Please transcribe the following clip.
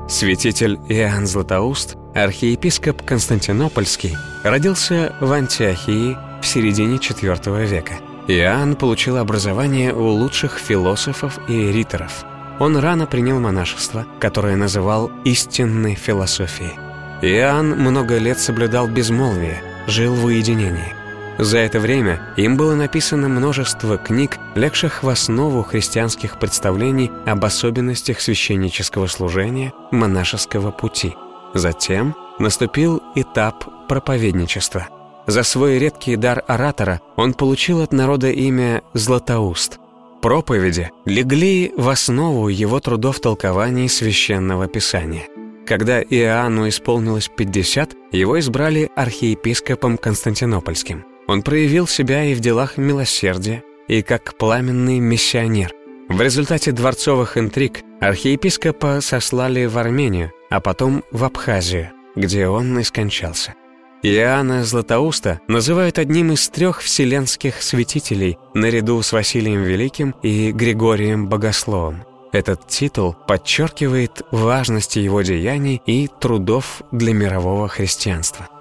Святитель Иоанн Златоуст, архиепископ Константинопольский, родился в Антиохии в середине IV века. Иоанн получил образование у лучших философов и риторов. Он рано принял монашество, которое называл истинной философией. Иоанн много лет соблюдал безмолвие, жил в уединении. За это время им было написано множество книг, легших в основу христианских представлений об особенностях священнического служения, монашеского пути. Затем наступил этап проповедничества. За свой редкий дар оратора он получил от народа имя Златоуст. Проповеди легли в основу его трудов толкований Священного Писания. Когда Иоанну исполнилось 50, его избрали архиепископом Константинопольским. Он проявил себя и в делах милосердия, и как пламенный миссионер. В результате дворцовых интриг архиепископа сослали в Армению, а потом в Абхазию, где он и скончался. Иоанна Златоуста называют одним из 3 вселенских святителей наряду с Василием Великим и Григорием Богословом. Этот титул подчеркивает важность его деяний и трудов для мирового христианства.